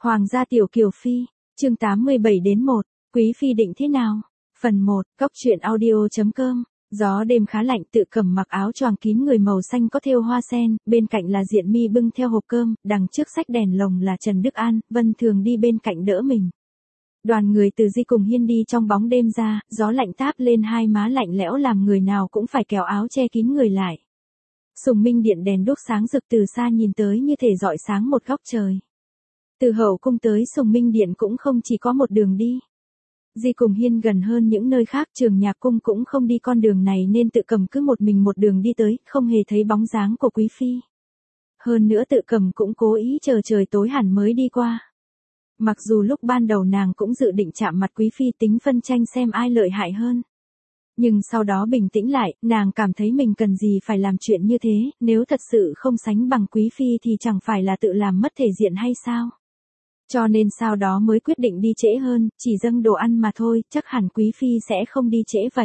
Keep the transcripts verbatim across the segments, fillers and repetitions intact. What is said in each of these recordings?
Hoàng gia tiểu kiều phi, chương tám mươi bảy đến một, quý phi định thế nào? Phần một, cóc truyện audio chấm com. Gió đêm khá lạnh, Tự Cẩm mặc áo choàng kín người màu xanh có thêu hoa sen, bên cạnh là Diện Mi bưng theo hộp cơm, đằng trước xách đèn lồng là Trần Đức An, Vân Thường đi bên cạnh đỡ mình. Đoàn người Từ Di cùng Hiên đi trong bóng đêm ra, gió lạnh táp lên hai má lạnh lẽo làm người nào cũng phải kéo áo che kín người lại. Sùng Minh điện đèn đuốc sáng rực từ xa nhìn tới như thể rọi sáng một góc trời. Từ hậu cung tới Sùng Minh điện cũng không chỉ có một đường đi. Di cùng Hiên gần hơn những nơi khác, Trường Nhạc cung cũng không đi con đường này nên Tự Cẩm cứ một mình một đường đi tới, không hề thấy bóng dáng của quý phi. Hơn nữa Tự Cẩm cũng cố ý chờ trời tối hẳn mới đi qua. Mặc dù lúc ban đầu nàng cũng dự định chạm mặt quý phi tính phân tranh xem ai lợi hại hơn. Nhưng sau đó bình tĩnh lại, nàng cảm thấy mình cần gì phải làm chuyện như thế, nếu thật sự không sánh bằng quý phi thì chẳng phải là tự làm mất thể diện hay sao? Cho nên sau đó mới quyết định đi trễ hơn, chỉ dâng đồ ăn mà thôi, chắc hẳn quý phi sẽ không đi trễ vậy.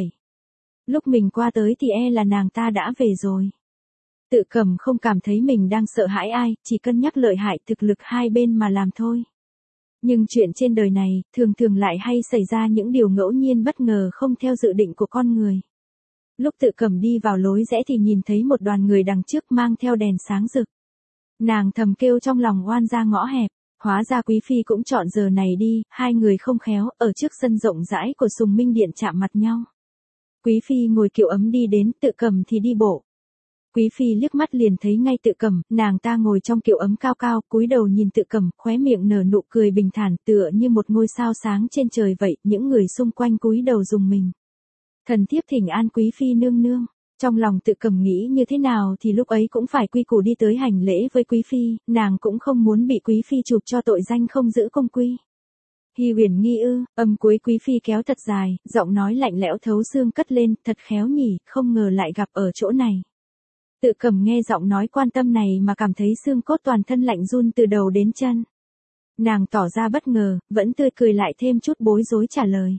Lúc mình qua tới thì e là nàng ta đã về rồi. Tự Cẩm không cảm thấy mình đang sợ hãi ai, chỉ cân nhắc lợi hại thực lực hai bên mà làm thôi. Nhưng chuyện trên đời này, thường thường lại hay xảy ra những điều ngẫu nhiên bất ngờ không theo dự định của con người. Lúc Tự Cẩm đi vào lối rẽ thì nhìn thấy một đoàn người đằng trước mang theo đèn sáng rực. Nàng thầm kêu trong lòng oan ra ngõ hẹp, hóa ra quý phi cũng chọn giờ này đi, hai người không khéo, ở trước sân rộng rãi của Sùng Minh điện chạm mặt nhau. Quý phi ngồi kiệu ấm đi đến, Tự Cẩm thì đi bộ. Quý phi liếc mắt liền thấy ngay Tự Cẩm, nàng ta ngồi trong kiệu ấm cao cao, cúi đầu nhìn Tự Cẩm, khóe miệng nở nụ cười bình thản, tựa như một ngôi sao sáng trên trời vậy, những người xung quanh cúi đầu rùng mình. Thần thiếp thỉnh an quý phi nương nương. Trong lòng Tự Cẩm nghĩ như thế nào thì lúc ấy cũng phải quy củ đi tới hành lễ với quý phi, nàng cũng không muốn bị quý phi chụp cho tội danh không giữ công quy. Hi Huyền Nghi ư? Âm cuối quý phi kéo thật dài, giọng nói lạnh lẽo thấu xương cất lên, thật khéo nhỉ, không ngờ lại gặp ở chỗ này. Tự Cẩm nghe giọng nói quan tâm này mà cảm thấy xương cốt toàn thân lạnh run từ đầu đến chân. Nàng tỏ ra bất ngờ, vẫn tươi cười lại thêm chút bối rối trả lời.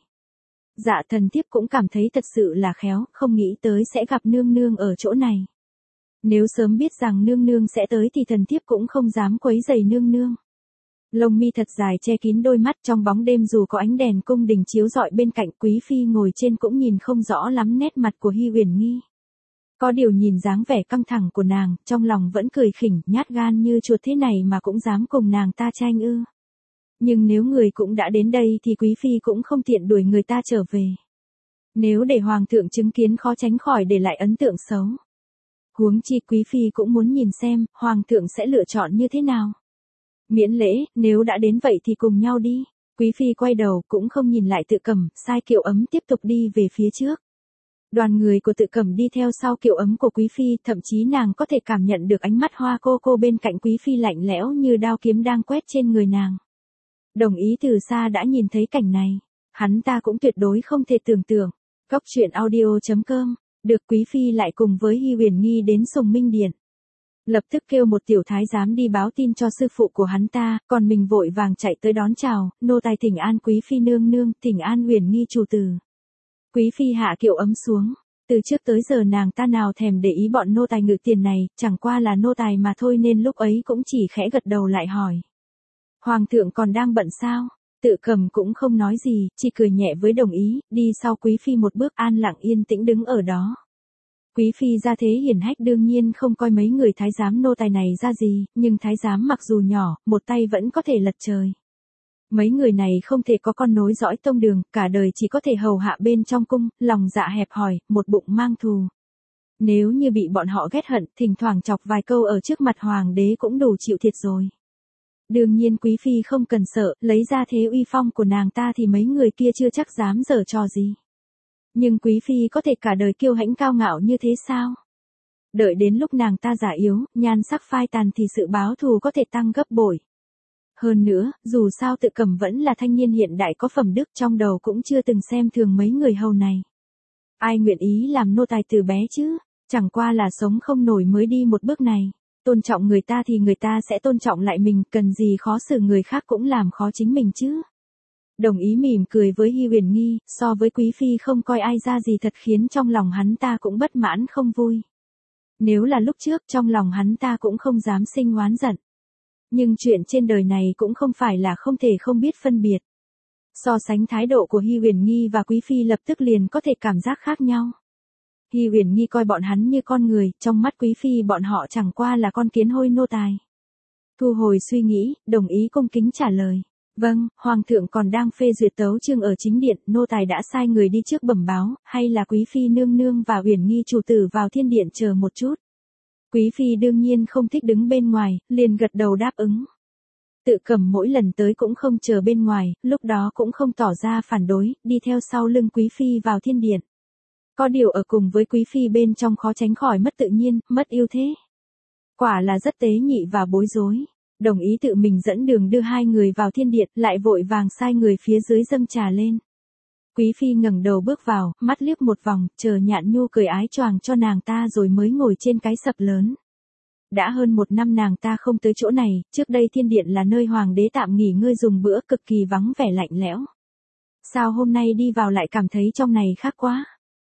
Dạ thần thiếp cũng cảm thấy thật sự là khéo, không nghĩ tới sẽ gặp nương nương ở chỗ này. Nếu sớm biết rằng nương nương sẽ tới thì thần thiếp cũng không dám quấy rầy nương nương. Lông mi thật dài che kín đôi mắt, trong bóng đêm dù có ánh đèn cung đình chiếu rọi bên cạnh, quý phi ngồi trên cũng nhìn không rõ lắm nét mặt của Hi Huyền Nghi. Có điều nhìn dáng vẻ căng thẳng của nàng, trong lòng vẫn cười khỉnh, nhát gan như chuột thế này mà cũng dám cùng nàng ta tranh ư. Nhưng nếu người cũng đã đến đây thì quý phi cũng không tiện đuổi người ta trở về. Nếu để hoàng thượng chứng kiến khó tránh khỏi để lại ấn tượng xấu. Huống chi quý phi cũng muốn nhìn xem, hoàng thượng sẽ lựa chọn như thế nào. Miễn lễ, nếu đã đến vậy thì cùng nhau đi. Quý phi quay đầu cũng không nhìn lại Tự Cẩm, sai kiệu ấm tiếp tục đi về phía trước. Đoàn người của Tự Cẩm đi theo sau kiệu ấm của quý phi, thậm chí nàng có thể cảm nhận được ánh mắt hoa cô cô bên cạnh quý phi lạnh lẽo như đao kiếm đang quét trên người nàng. Đồng ý từ xa đã nhìn thấy cảnh này, hắn ta cũng tuyệt đối không thể tưởng tượng. Cóc truyện audio chấm com, được quý phi lại cùng với Hi Huyền Nghi đến Sùng Minh điện. Lập tức kêu một tiểu thái giám đi báo tin cho sư phụ của hắn ta, còn mình vội vàng chạy tới đón chào, nô tài thỉnh an quý phi nương nương, thỉnh an Huyền Nghi chủ tử. Quý phi hạ kiệu ấm xuống, từ trước tới giờ nàng ta nào thèm để ý bọn nô tài ngự tiền này, chẳng qua là nô tài mà thôi nên lúc ấy cũng chỉ khẽ gật đầu lại hỏi. Hoàng thượng còn đang bận sao? Tự Cẩm cũng không nói gì, chỉ cười nhẹ với đồng ý, đi sau quý phi một bước, an lặng yên tĩnh đứng ở đó. Quý phi gia thế hiển hách đương nhiên không coi mấy người thái giám nô tài này ra gì, nhưng thái giám mặc dù nhỏ, một tay vẫn có thể lật trời. Mấy người này không thể có con nối dõi tông đường, cả đời chỉ có thể hầu hạ bên trong cung, lòng dạ hẹp hòi, một bụng mang thù. Nếu như bị bọn họ ghét hận, thỉnh thoảng chọc vài câu ở trước mặt hoàng đế cũng đủ chịu thiệt rồi. Đương nhiên quý phi không cần sợ, lấy ra thế uy phong của nàng ta thì mấy người kia chưa chắc dám giở trò gì. Nhưng quý phi có thể cả đời kiêu hãnh cao ngạo như thế sao? Đợi đến lúc nàng ta già yếu, nhan sắc phai tàn thì sự báo thù có thể tăng gấp bội. Hơn nữa, dù sao Tự Cẩm vẫn là thanh niên hiện đại có phẩm đức, trong đầu cũng chưa từng xem thường mấy người hầu này. Ai nguyện ý làm nô tài từ bé chứ? Chẳng qua là sống không nổi mới đi một bước này. Tôn trọng người ta thì người ta sẽ tôn trọng lại mình, cần gì khó xử người khác cũng làm khó chính mình chứ. Đồng ý mỉm cười với Hi Huyền Nghi, so với quý phi không coi ai ra gì thật khiến trong lòng hắn ta cũng bất mãn không vui. Nếu là lúc trước trong lòng hắn ta cũng không dám sinh oán giận. Nhưng chuyện trên đời này cũng không phải là không thể không biết phân biệt. So sánh thái độ của Hy Uyển Nghi và Quý Phi lập tức liền có thể cảm giác khác nhau. Hy Uyển Nghi coi bọn hắn như con người, trong mắt Quý Phi bọn họ chẳng qua là con kiến hôi nô tài. Thu hồi suy nghĩ, đồng ý cung kính trả lời. Vâng, Hoàng thượng còn đang phê duyệt tấu chương ở chính điện, nô tài đã sai người đi trước bẩm báo, hay là Quý Phi nương nương và Uyển Nghi chủ tử vào thiên điện chờ một chút. Quý Phi đương nhiên không thích đứng bên ngoài, liền gật đầu đáp ứng. Tự Cẩm mỗi lần tới cũng không chờ bên ngoài, lúc đó cũng không tỏ ra phản đối, đi theo sau lưng Quý Phi vào thiên điện. Có điều ở cùng với Quý Phi bên trong khó tránh khỏi mất tự nhiên, mất ưu thế. Quả là rất tế nhị và bối rối. Đồng ý tự mình dẫn đường đưa hai người vào thiên điện, lại vội vàng sai người phía dưới dâng trà lên. Quý Phi ngẩng đầu bước vào, mắt liếc một vòng, chờ Nhạn Nhu cười ái choàng cho nàng ta rồi mới ngồi trên cái sập lớn. Đã hơn một năm nàng ta không tới chỗ này, trước đây thiên điện là nơi hoàng đế tạm nghỉ ngơi dùng bữa, cực kỳ vắng vẻ lạnh lẽo. Sao hôm nay đi vào lại cảm thấy trong này khác quá?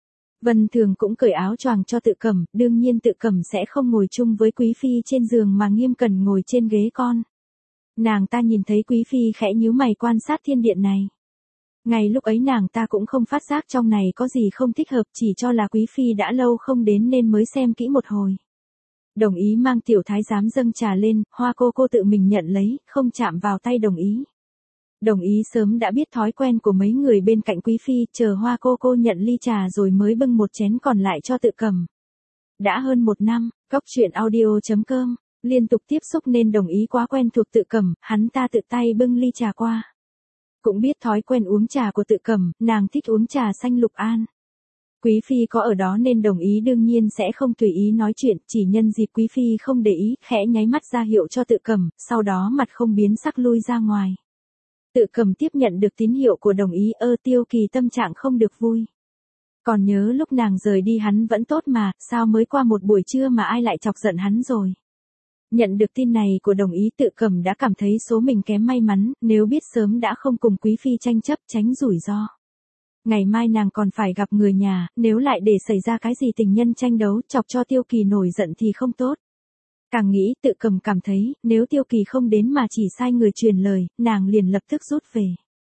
Vân Thường cũng cởi áo choàng cho Tự Cẩm, đương nhiên Tự Cẩm sẽ không ngồi chung với Quý Phi trên giường mà nghiêm cẩn ngồi trên ghế con. Nàng ta nhìn thấy Quý Phi khẽ nhíu mày quan sát thiên điện này. Ngay lúc ấy nàng ta cũng không phát giác trong này có gì không thích hợp, chỉ cho là Quý Phi đã lâu không đến nên mới xem kỹ một hồi. Đồng ý mang tiểu thái giám dâng trà lên, Hoa cô cô tự mình nhận lấy, không chạm vào tay Đồng ý. Đồng ý sớm đã biết thói quen của mấy người bên cạnh Quý Phi, chờ Hoa cô cô nhận ly trà rồi mới bưng một chén còn lại cho Tự Cẩm. Đã hơn một năm, Cóc Truyện Audio chấm com, liên tục tiếp xúc nên Đồng ý quá quen thuộc Tự Cẩm, hắn ta tự tay bưng ly trà qua. Cũng biết thói quen uống trà của Tự Cẩm, nàng thích uống trà xanh lục an. Quý Phi có ở đó nên Đồng ý đương nhiên sẽ không tùy ý nói chuyện, chỉ nhân dịp Quý Phi không để ý, khẽ nháy mắt ra hiệu cho Tự Cẩm, sau đó mặt không biến sắc lui ra ngoài. Tự Cẩm tiếp nhận được tín hiệu của Đồng ý, ơ Tiêu Kỳ tâm trạng không được vui. Còn nhớ lúc nàng rời đi hắn vẫn tốt mà, sao mới qua một buổi trưa mà ai lại chọc giận hắn rồi. Nhận được tin này của Đồng ý, Tự Cẩm đã cảm thấy số mình kém may mắn, nếu biết sớm đã không cùng Quý Phi tranh chấp tránh rủi ro. Ngày mai nàng còn phải gặp người nhà, nếu lại để xảy ra cái gì tình nhân tranh đấu chọc cho Tiêu Kỳ nổi giận thì không tốt. Càng nghĩ Tự Cẩm cảm thấy, nếu Tiêu Kỳ không đến mà chỉ sai người truyền lời, nàng liền lập tức rút về.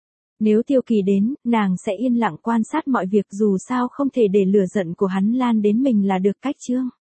Nếu Tiêu Kỳ đến, nàng sẽ yên lặng quan sát mọi việc dù sao không thể để lửa giận của hắn lan đến mình là được cách chương.